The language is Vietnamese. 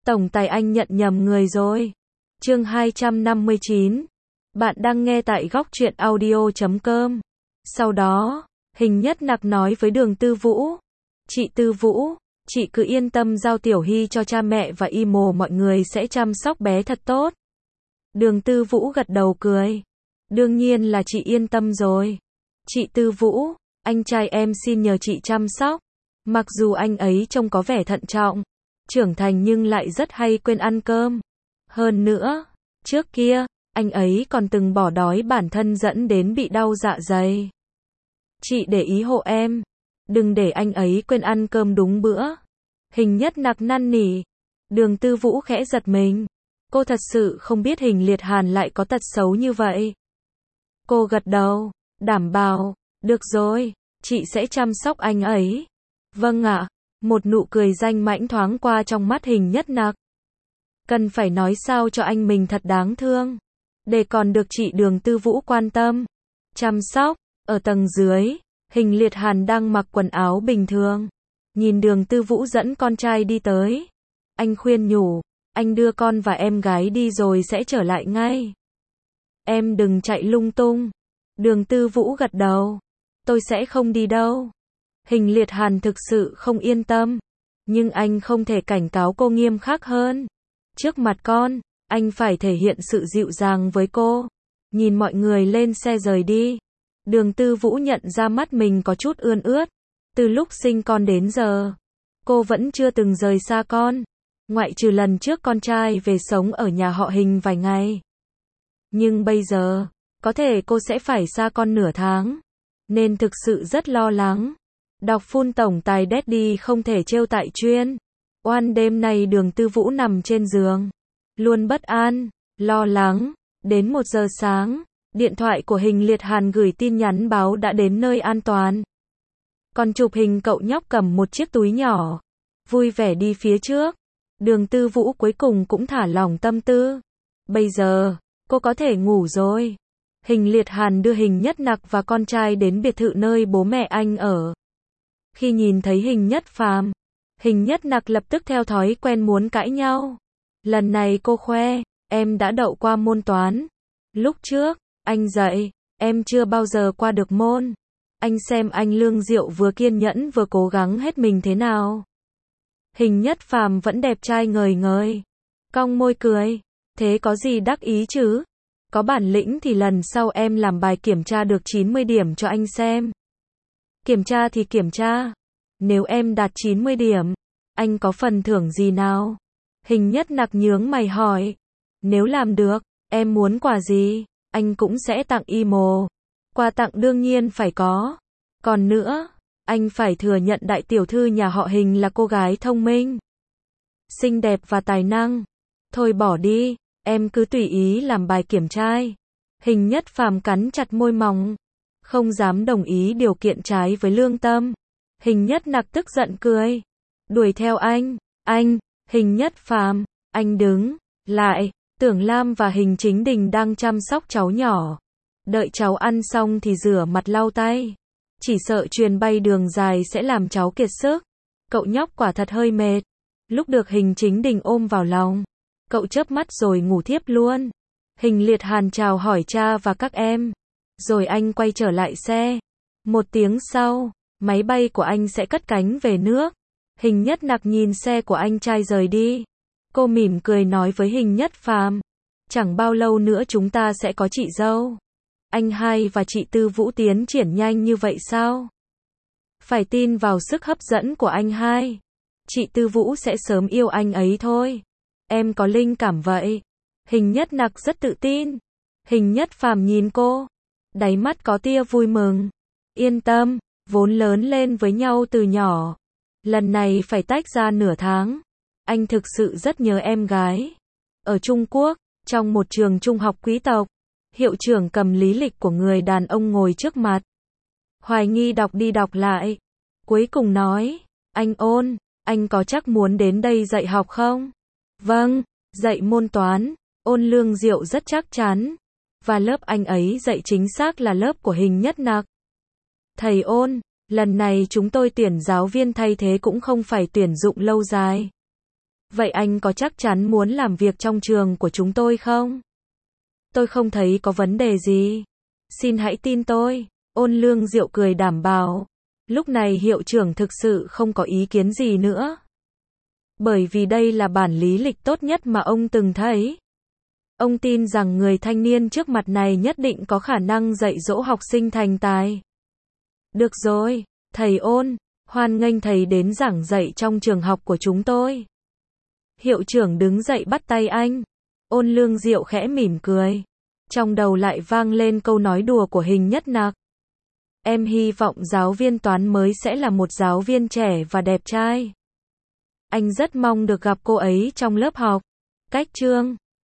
Tổng tài anh nhận nhầm người rồi. Chương 259. Bạn đang nghe tại góc truyện audio.com. Sau đó, Hình Nhất Nặc nói với Đường Tư Vũ. Chị Tư Vũ, chị cứ yên tâm giao Tiểu Hy cho cha mẹ và y mồ, mọi người sẽ chăm sóc bé thật tốt. Đường Tư Vũ gật đầu cười. Đương nhiên là chị yên tâm rồi. Chị Tư Vũ, anh trai em xin nhờ chị chăm sóc. Mặc dù anh ấy trông có vẻ thận trọng, trưởng thành nhưng lại rất hay quên ăn cơm. Hơn nữa, trước kia, anh ấy còn từng bỏ đói bản thân dẫn đến bị đau dạ dày. Chị để ý hộ em, đừng để anh ấy quên ăn cơm đúng bữa. Hình Nhất Nặc năn nỉ. Đường Tư Vũ khẽ giật mình. Cô thật sự không biết Hình Liệt Hàn lại có tật xấu như vậy. Cô gật đầu, đảm bảo, được rồi, chị sẽ chăm sóc anh ấy. Vâng ạ. Một nụ cười danh mãnh thoáng qua trong mắt Hình Nhất Nặc. Cần phải nói sao cho anh mình thật đáng thương, để còn được chị Đường Tư Vũ quan tâm, chăm sóc. Ở tầng dưới, Hình Liệt Hàn đang mặc quần áo bình thường, nhìn Đường Tư Vũ dẫn con trai đi tới. Anh khuyên nhủ, anh đưa con và em gái đi rồi sẽ trở lại ngay. Em đừng chạy lung tung. Đường Tư Vũ gật đầu. Tôi sẽ không đi đâu. Hình Liệt Hàn thực sự không yên tâm, nhưng anh không thể cảnh cáo cô nghiêm khắc hơn. Trước mặt con, anh phải thể hiện sự dịu dàng với cô. Nhìn mọi người lên xe rời đi, Đường Tư Vũ nhận ra mắt mình có chút ươn ướt. Từ lúc sinh con đến giờ, cô vẫn chưa từng rời xa con, ngoại trừ lần trước con trai về sống ở nhà họ Hình vài ngày. Nhưng bây giờ, có thể cô sẽ phải xa con nửa tháng, nên thực sự rất lo lắng. Đọc phun tổng tài Daddy không thể trêu tại chuyên. Oan đêm nay Đường Tư Vũ nằm trên giường, luôn bất an, lo lắng. Đến 1 giờ sáng, điện thoại của Hình Liệt Hàn gửi tin nhắn báo đã đến nơi an toàn. Còn chụp hình cậu nhóc cầm một chiếc túi nhỏ, vui vẻ đi phía trước. Đường Tư Vũ cuối cùng cũng thả lỏng tâm tư. Bây giờ, cô có thể ngủ rồi. Hình Liệt Hàn đưa Hình Nhất Nặc và con trai đến biệt thự nơi bố mẹ anh ở. Khi nhìn thấy Hình Nhất Phàm, Hình Nhất Nặc lập tức theo thói quen muốn cãi nhau. Lần này cô khoe, em đã đậu qua môn toán. Lúc trước, anh dạy, em chưa bao giờ qua được môn. Anh xem anh Lương Diệu vừa kiên nhẫn vừa cố gắng hết mình thế nào. Hình Nhất Phàm vẫn đẹp trai ngời ngời, cong môi cười. Thế có gì đắc ý chứ? Có bản lĩnh thì lần sau em làm bài kiểm tra được 90 điểm cho anh xem. Kiểm tra thì kiểm tra. Nếu em đạt 90 điểm, anh có phần thưởng gì nào? Hình Nhất Nặc nhướng mày hỏi. Nếu làm được, em muốn quà gì? Anh cũng sẽ tặng y mồ. Quà tặng đương nhiên phải có. Còn nữa, anh phải thừa nhận đại tiểu thư nhà họ Hình là cô gái thông minh, xinh đẹp và tài năng. Thôi bỏ đi, em cứ tùy ý làm bài kiểm tra. Hình Nhất Phàm cắn chặt môi mỏng, không dám đồng ý điều kiện trái với lương tâm. Hình Nhất Nặc tức giận cười, đuổi theo anh. Hình Nhất Phàm, anh đứng lại. Tưởng Lam và Hình Chính Đình đang chăm sóc cháu nhỏ. Đợi cháu ăn xong thì rửa mặt lau tay. Chỉ sợ chuyền bay đường dài sẽ làm cháu kiệt sức. Cậu nhóc quả thật hơi mệt. Lúc được Hình Chính Đình ôm vào lòng, cậu chớp mắt rồi ngủ thiếp luôn. Hình Liệt Hàn chào hỏi cha và các em, rồi anh quay trở lại xe. 1 tiếng sau, máy bay của anh sẽ cất cánh về nước. Hình Nhất Nặc nhìn xe của anh trai rời đi. Cô mỉm cười nói với Hình Nhất Phàm, chẳng bao lâu nữa chúng ta sẽ có chị dâu. Anh hai và chị Tư Vũ tiến triển nhanh như vậy sao? Phải tin vào sức hấp dẫn của anh hai. Chị Tư Vũ sẽ sớm yêu anh ấy thôi. Em có linh cảm vậy. Hình Nhất Nặc rất tự tin. Hình Nhất Phàm nhìn cô, đáy mắt có tia vui mừng. Yên tâm, vốn lớn lên với nhau từ nhỏ, lần này phải tách ra nửa tháng. Anh thực sự rất nhớ em gái. Ở Trung Quốc, trong một trường trung học quý tộc, hiệu trưởng cầm lý lịch của người đàn ông ngồi trước mặt. Hoài nghi đọc đi đọc lại. Cuối cùng nói, anh Ôn, anh có chắc muốn đến đây dạy học không? Vâng, dạy môn toán. Ôn Lương Diệu rất chắc chắn. Và lớp anh ấy dạy chính xác là lớp của Hình Nhất Nặc. Thầy Ôn, lần này chúng tôi tuyển giáo viên thay thế cũng không phải tuyển dụng lâu dài. Vậy anh có chắc chắn muốn làm việc trong trường của chúng tôi không? Tôi không thấy có vấn đề gì. Xin hãy tin tôi. Ôn Lương Diệu cười đảm bảo. Lúc này hiệu trưởng thực sự không có ý kiến gì nữa. Bởi vì đây là bản lý lịch tốt nhất mà ông từng thấy. Ông tin rằng người thanh niên trước mặt này nhất định có khả năng dạy dỗ học sinh thành tài. Được rồi, thầy Ôn, hoan nghênh thầy đến giảng dạy trong trường học của chúng tôi. Hiệu trưởng đứng dậy bắt tay anh. Ôn Lương Diệu khẽ mỉm cười. Trong đầu lại vang lên câu nói đùa của Hình Nhất Nặc. Em hy vọng giáo viên toán mới sẽ là một giáo viên trẻ và đẹp trai. Anh rất mong được gặp cô ấy trong lớp học. Cách chương